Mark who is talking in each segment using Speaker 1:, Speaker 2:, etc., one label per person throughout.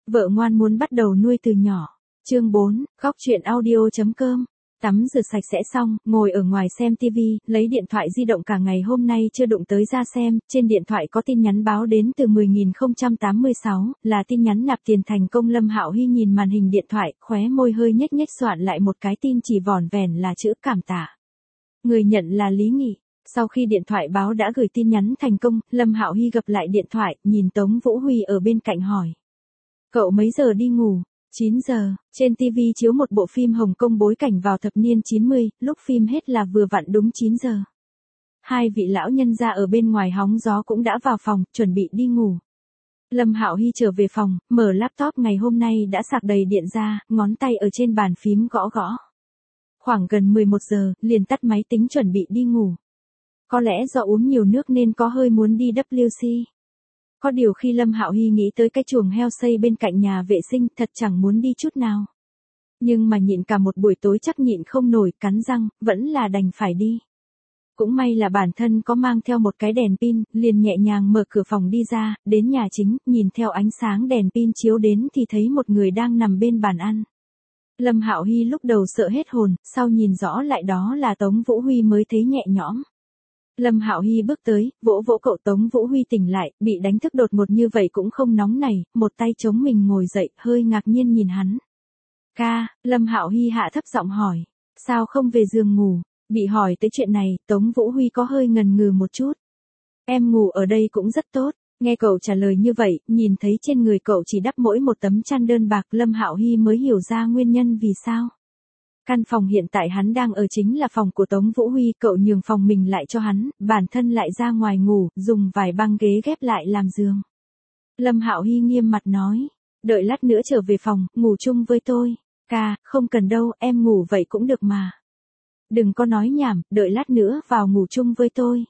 Speaker 1: Vợ ngoan muốn bắt đầu nuôi từ nhỏ. Chương 4, góc chuyện audio.com. Tắm rửa sạch sẽ xong, ngồi ở ngoài xem tivi, lấy điện thoại di động cả ngày hôm nay chưa đụng tới ra xem, trên điện thoại có tin nhắn báo đến từ 10.086, là tin nhắn nạp tiền thành công. Lâm Hạo Hy nhìn màn hình điện thoại, khóe môi hơi nhếch nhếch soạn lại một cái tin chỉ vỏn vẹn là chữ cảm tạ. Người nhận là Lý Nghị. Sau khi điện thoại báo đã gửi tin nhắn thành công, Lâm Hạo Hy gập lại điện thoại, nhìn Tống Vũ Huy ở bên cạnh hỏi. Cậu mấy giờ đi ngủ? 9 giờ, trên TV chiếu một bộ phim Hồng Kông bối cảnh vào thập niên 90, lúc phim hết là vừa vặn đúng 9 giờ. Hai vị lão nhân gia ở bên ngoài hóng gió cũng đã vào phòng, chuẩn bị đi ngủ. Lâm Hạo Hy trở về phòng, mở laptop ngày hôm nay đã sạc đầy điện ra, ngón tay ở trên bàn phím gõ gõ. Khoảng gần 11 giờ, liền tắt máy tính chuẩn bị đi ngủ. Có lẽ do uống nhiều nước nên có hơi muốn đi WC. Có điều khi Lâm Hạo Hy nghĩ tới cái chuồng heo xây bên cạnh nhà vệ sinh thật chẳng muốn đi chút nào. Nhưng mà nhịn cả một buổi tối chắc nhịn không nổi, cắn răng, vẫn là đành phải đi. Cũng may là bản thân có mang theo một cái đèn pin, liền nhẹ nhàng mở cửa phòng đi ra, đến nhà chính, nhìn theo ánh sáng đèn pin chiếu đến thì thấy một người đang nằm bên bàn ăn. Lâm Hạo Hy lúc đầu sợ hết hồn, sau nhìn rõ lại đó là Tống Vũ Huy mới thấy nhẹ nhõm. Lâm Hạo Hy bước tới, vỗ vỗ cậu Tống Vũ Huy tỉnh lại, bị đánh thức đột ngột như vậy cũng không nóng nảy, một tay chống mình ngồi dậy, hơi ngạc nhiên nhìn hắn. Ca, Lâm Hạo Hy hạ thấp giọng hỏi, sao không về giường ngủ? Bị hỏi tới chuyện này, Tống Vũ Huy có hơi ngần ngừ một chút. Em ngủ ở đây cũng rất tốt. Nghe cậu trả lời như vậy, nhìn thấy trên người cậu chỉ đắp mỗi một tấm chăn đơn bạc, Lâm Hạo Hy mới hiểu ra nguyên nhân vì sao. Căn phòng hiện tại hắn đang ở chính là phòng của Tống Vũ Huy, cậu nhường phòng mình lại cho hắn, bản thân lại ra ngoài ngủ, dùng vài băng ghế ghép lại làm giường. Lâm Hạo Hy nghiêm mặt nói, đợi lát nữa trở về phòng, ngủ chung với tôi. Ca, không cần đâu, em ngủ vậy cũng được mà. Đừng có nói nhảm, đợi lát nữa vào ngủ chung với tôi.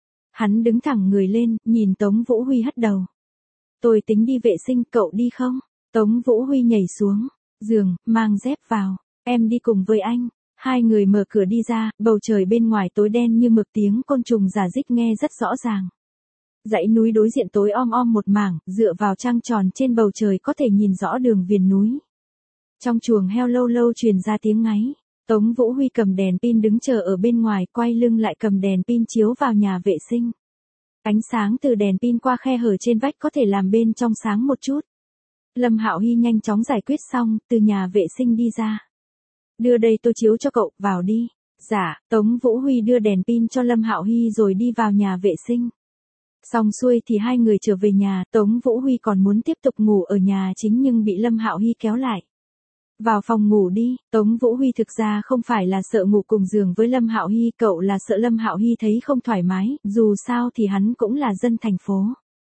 Speaker 1: Hắn đứng thẳng người lên, nhìn Tống Vũ Huy hất đầu. Tôi tính đi vệ sinh, cậu đi không? Tống Vũ Huy nhảy xuống giường, mang dép vào. Em đi cùng với anh. Hai người mở cửa đi ra, bầu trời bên ngoài tối đen như mực, tiếng côn trùng rả rích nghe rất rõ ràng. Dãy núi đối diện tối om om một mảng, dựa vào trăng tròn trên bầu trời có thể nhìn rõ đường viền núi. Trong chuồng heo lâu lâu truyền ra tiếng ngáy. Tống Vũ Huy cầm đèn pin đứng chờ ở bên ngoài, quay lưng lại cầm đèn pin chiếu vào nhà vệ sinh. Ánh sáng từ đèn pin qua khe hở trên vách có thể làm bên trong sáng một chút. Lâm Hạo Hy nhanh chóng giải quyết xong, từ nhà vệ sinh đi ra. Đưa đây tôi chiếu cho cậu, vào đi. Dạ, Tống Vũ Huy đưa đèn pin cho Lâm Hạo Hy rồi đi vào nhà vệ sinh. Xong xuôi thì hai người trở về nhà, Tống Vũ Huy còn muốn tiếp tục ngủ ở nhà chính nhưng bị Lâm Hạo Hy kéo lại. Vào phòng ngủ đi. Tống Vũ Huy thực ra không phải là sợ ngủ cùng giường với Lâm Hạo Hy, cậu là sợ Lâm Hạo Hy thấy không thoải mái, dù sao thì hắn cũng là dân thành phố.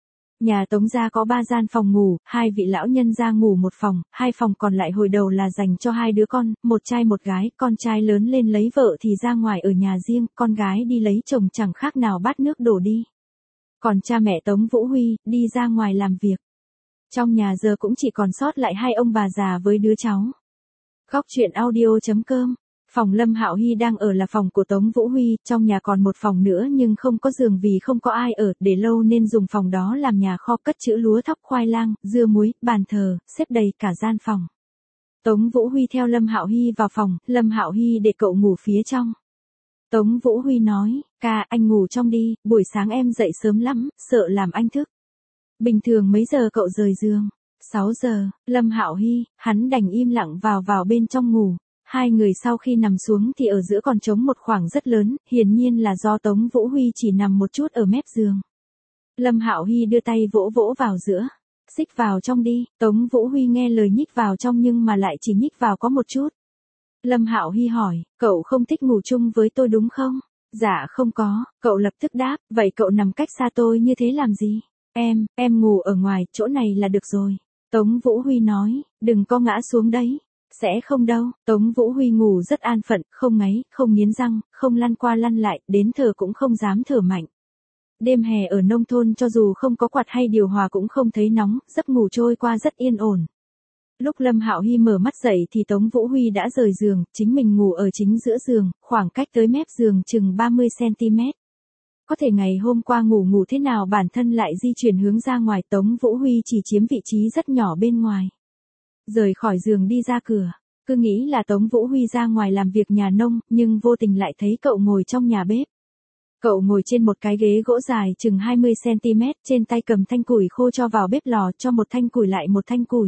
Speaker 1: Nhà Tống gia có 3 gian phòng ngủ, hai vị lão nhân gia ngủ một phòng, hai phòng còn lại hồi đầu là dành cho hai đứa con, một trai một gái, con trai lớn lên lấy vợ thì ra ngoài ở nhà riêng, con gái đi lấy chồng chẳng khác nào bát nước đổ đi. Còn cha mẹ Tống Vũ Huy, đi ra ngoài làm việc. Trong nhà giờ cũng chỉ còn sót lại hai ông bà già với đứa cháu. Góc chuyện audio.com. Phòng Lâm Hạo Hy đang ở là phòng của Tống Vũ Huy, trong nhà còn một phòng nữa nhưng không có giường vì không có ai ở, để lâu nên dùng phòng đó làm nhà kho cất trữ lúa thóc khoai lang, dưa muối, bàn thờ, xếp đầy cả gian phòng. Tống Vũ Huy theo Lâm Hạo Hy vào phòng, Lâm Hạo Hy để cậu ngủ phía trong. Tống Vũ Huy nói, ca, anh ngủ trong đi, buổi sáng em dậy sớm lắm, sợ làm anh thức. Bình thường mấy giờ cậu rời giường? 6 giờ, Lâm Hạo Hy, hắn đành im lặng vào bên trong ngủ. Hai người sau khi nằm xuống thì ở giữa còn trống một khoảng rất lớn, hiển nhiên là do Tống Vũ Huy chỉ nằm một chút ở mép giường. Lâm Hạo Hy đưa tay vỗ vỗ vào giữa. Xích vào trong đi. Tống Vũ Huy nghe lời nhích vào trong nhưng mà lại chỉ nhích vào có một chút. Lâm Hạo Hy hỏi, cậu không thích ngủ chung với tôi đúng không? Dạ không có, cậu lập tức đáp, vậy cậu nằm cách xa tôi như thế làm gì? Em ngủ ở ngoài, chỗ này là được rồi. Tống Vũ Huy nói, đừng có ngã xuống đấy. Sẽ không đâu. Tống Vũ Huy ngủ rất an phận, không ngáy, không nghiến răng, không lăn qua lăn lại, đến thở cũng không dám thở mạnh. Đêm hè ở nông thôn cho dù không có quạt hay điều hòa cũng không thấy nóng, giấc ngủ trôi qua rất yên ổn. Lúc Lâm Hạo Hy mở mắt dậy thì Tống Vũ Huy đã rời giường, chính mình ngủ ở chính giữa giường, khoảng cách tới mép giường chừng 30 cm. Có thể ngày hôm qua ngủ thế nào bản thân lại di chuyển hướng ra ngoài, Tống Vũ Huy chỉ chiếm vị trí rất nhỏ bên ngoài. Rời khỏi giường đi ra cửa, cứ nghĩ là Tống Vũ Huy ra ngoài làm việc nhà nông, nhưng vô tình lại thấy cậu ngồi trong nhà bếp. Cậu ngồi trên một cái ghế gỗ dài chừng 20 cm, trên tay cầm thanh củi khô cho vào bếp lò, cho một thanh củi lại một thanh củi.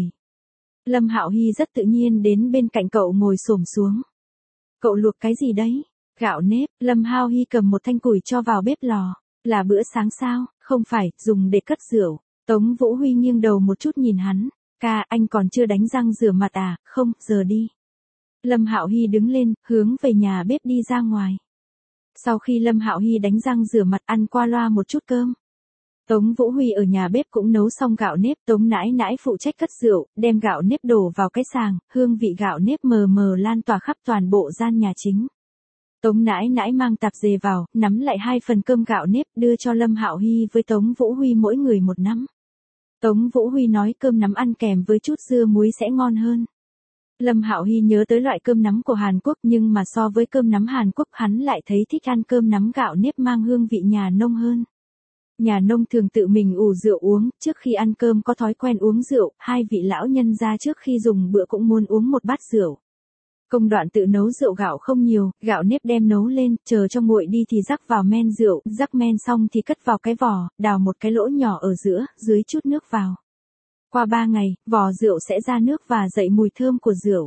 Speaker 1: Lâm Hạo Hy rất tự nhiên đến bên cạnh cậu ngồi xổm xuống. Cậu luộc cái gì đấy? Gạo nếp. Lâm Hạo Hy cầm một thanh củi cho vào bếp lò. Là bữa sáng sao? Không phải, dùng để cất rượu. Tống Vũ Huy nghiêng đầu một chút nhìn hắn. Ca, anh còn chưa đánh răng rửa mặt à? Không, giờ đi. Lâm Hạo Hy đứng lên, hướng về nhà bếp đi ra ngoài. Sau khi Lâm Hạo Hy đánh răng rửa mặt, ăn qua loa một chút cơm, Tống Vũ Huy ở nhà bếp cũng nấu xong gạo nếp. Tống nãi nãi phụ trách cất rượu, đem gạo nếp đổ vào cái sàng, hương vị gạo nếp mờ mờ lan tỏa khắp toàn bộ gian nhà chính. Tống nãi nãi mang tạp dề vào, nắm lại 2 phần cơm gạo nếp, đưa cho Lâm Hạo Hy với Tống Vũ Huy mỗi người một nắm. Tống Vũ Huy nói cơm nắm ăn kèm với chút dưa muối sẽ ngon hơn. Lâm Hạo Hy nhớ tới loại cơm nắm của Hàn Quốc, nhưng mà so với cơm nắm Hàn Quốc hắn lại thấy thích ăn cơm nắm gạo nếp mang hương vị nhà nông hơn. Nhà nông thường tự mình ủ rượu uống, trước khi ăn cơm có thói quen uống rượu, 2 vị lão nhân gia trước khi dùng bữa cũng muốn uống một bát rượu. Công đoạn tự nấu rượu gạo không nhiều, gạo nếp đem nấu lên, chờ cho nguội đi thì rắc vào men rượu, rắc men xong thì cất vào cái vò, đào một cái lỗ nhỏ ở giữa, dưới chút nước vào. Qua 3 ngày, vò rượu sẽ ra nước và dậy mùi thơm của rượu.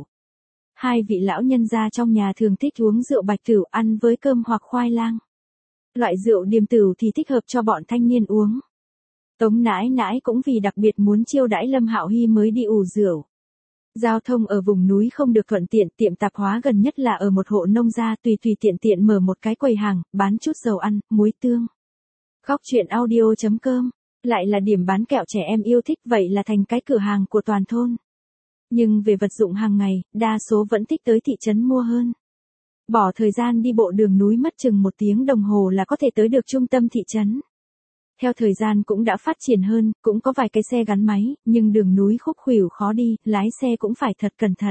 Speaker 1: 2 vị lão nhân gia trong nhà thường thích uống rượu bạch tửu ăn với cơm hoặc khoai lang. Loại rượu điềm tửu thì thích hợp cho bọn thanh niên uống. Tống nãi nãi cũng vì đặc biệt muốn chiêu đãi Lâm Hạo Hy mới đi ủ rượu. Giao thông ở vùng núi không được thuận tiện, tiệm tạp hóa gần nhất là ở một hộ nông gia, tùy tiện tiện mở một cái quầy hàng, bán chút dầu ăn, muối tương. Góc truyện audio.com, lại là điểm bán kẹo trẻ em yêu thích, vậy là thành cái cửa hàng của toàn thôn. Nhưng về vật dụng hàng ngày, đa số vẫn thích tới thị trấn mua hơn. Bỏ thời gian đi bộ đường núi mất chừng 1 tiếng đồng hồ là có thể tới được trung tâm thị trấn. Theo thời gian cũng đã phát triển hơn, cũng có vài cái xe gắn máy, nhưng đường núi khúc khuỷu khó đi, lái xe cũng phải thật cẩn thận.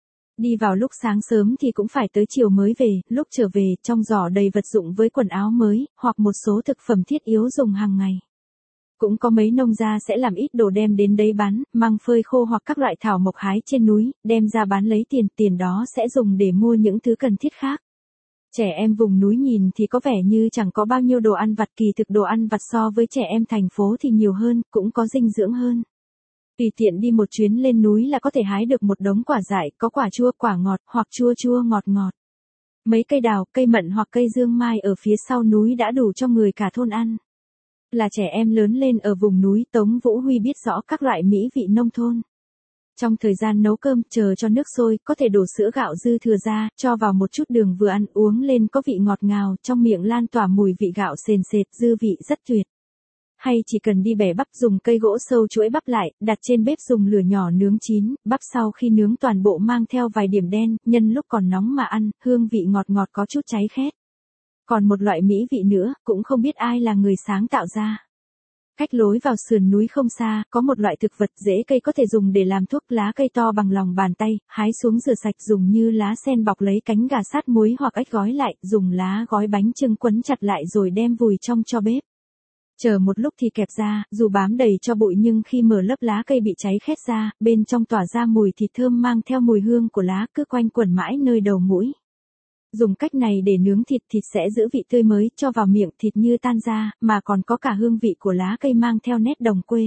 Speaker 1: Đi vào lúc sáng sớm thì cũng phải tới chiều mới về, lúc trở về, trong giỏ đầy vật dụng với quần áo mới, hoặc một số thực phẩm thiết yếu dùng hàng ngày. Cũng có mấy nông gia sẽ làm ít đồ đem đến đấy bán, mang phơi khô hoặc các loại thảo mộc hái trên núi, đem ra bán lấy tiền đó sẽ dùng để mua những thứ cần thiết khác. Trẻ em vùng núi nhìn thì có vẻ như chẳng có bao nhiêu đồ ăn vặt, kỳ thực đồ ăn vặt so với trẻ em thành phố thì nhiều hơn, cũng có dinh dưỡng hơn. Tùy tiện đi một chuyến lên núi là có thể hái được một đống quả dại, có quả chua, quả ngọt, hoặc chua chua ngọt ngọt. Mấy cây đào, cây mận hoặc cây dương mai ở phía sau núi đã đủ cho người cả thôn ăn. Là trẻ em lớn lên ở vùng núi, Tống Vũ Huy biết rõ các loại mỹ vị nông thôn. Trong thời gian nấu cơm, chờ cho nước sôi, có thể đổ sữa gạo dư thừa ra, cho vào một chút đường vừa ăn uống lên có vị ngọt ngào, trong miệng lan tỏa mùi vị gạo sền sệt, dư vị rất tuyệt. Hay chỉ cần đi bẻ bắp, dùng cây gỗ sâu chuỗi bắp lại, đặt trên bếp dùng lửa nhỏ nướng chín, bắp sau khi nướng toàn bộ mang theo vài điểm đen, nhân lúc còn nóng mà ăn, hương vị ngọt ngọt có chút cháy khét. Còn một loại mỹ vị nữa, cũng không biết ai là người sáng tạo ra. Cách lối vào sườn núi không xa, có một loại thực vật rễ cây có thể dùng để làm thuốc, lá cây to bằng lòng bàn tay, hái xuống rửa sạch dùng như lá sen bọc lấy cánh gà sát muối hoặc ếch gói lại, dùng lá gói bánh chưng quấn chặt lại rồi đem vùi trong tro bếp. Chờ một lúc thì kẹp ra, dù bám đầy cho bụi nhưng khi mở lớp lá cây bị cháy khét ra, bên trong tỏa ra mùi thịt thơm mang theo mùi hương của lá cứ quanh quẩn mãi nơi đầu mũi. Dùng cách này để nướng thịt, thịt sẽ giữ vị tươi mới, cho vào miệng thịt như tan ra, mà còn có cả hương vị của lá cây mang theo nét đồng quê.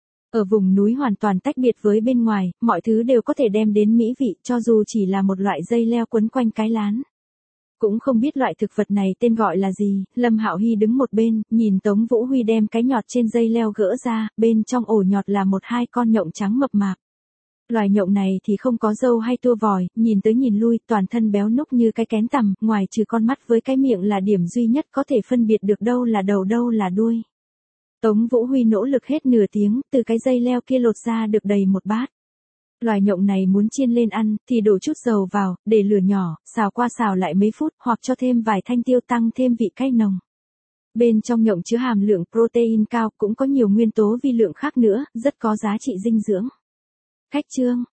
Speaker 1: Ở vùng núi hoàn toàn tách biệt với bên ngoài, mọi thứ đều có thể đem đến mỹ vị, cho dù chỉ là một loại dây leo quấn quanh cái lán. Cũng không biết loại thực vật này tên gọi là gì, Lâm Hạo Hy đứng một bên, nhìn Tống Vũ Huy đem cái nhọt trên dây leo gỡ ra, bên trong ổ nhọt là 1-2 con nhộng trắng mập mạp. Loài nhộng này thì không có râu hay tua vòi, nhìn tới nhìn lui, toàn thân béo núc như cái kén tằm, ngoài trừ con mắt với cái miệng là điểm duy nhất có thể phân biệt được đâu là đầu đâu là đuôi. Tống Vũ Huy nỗ lực hết nửa tiếng, từ cái dây leo kia lột ra được đầy một bát. Loài nhộng này muốn chiên lên ăn, thì đổ chút dầu vào, để lửa nhỏ, xào qua xào lại mấy phút, hoặc cho thêm vài thanh tiêu tăng thêm vị cay nồng. Bên trong nhộng chứa hàm lượng protein cao, cũng có nhiều nguyên tố vi lượng khác nữa, rất có giá trị dinh dưỡng. Khách chương.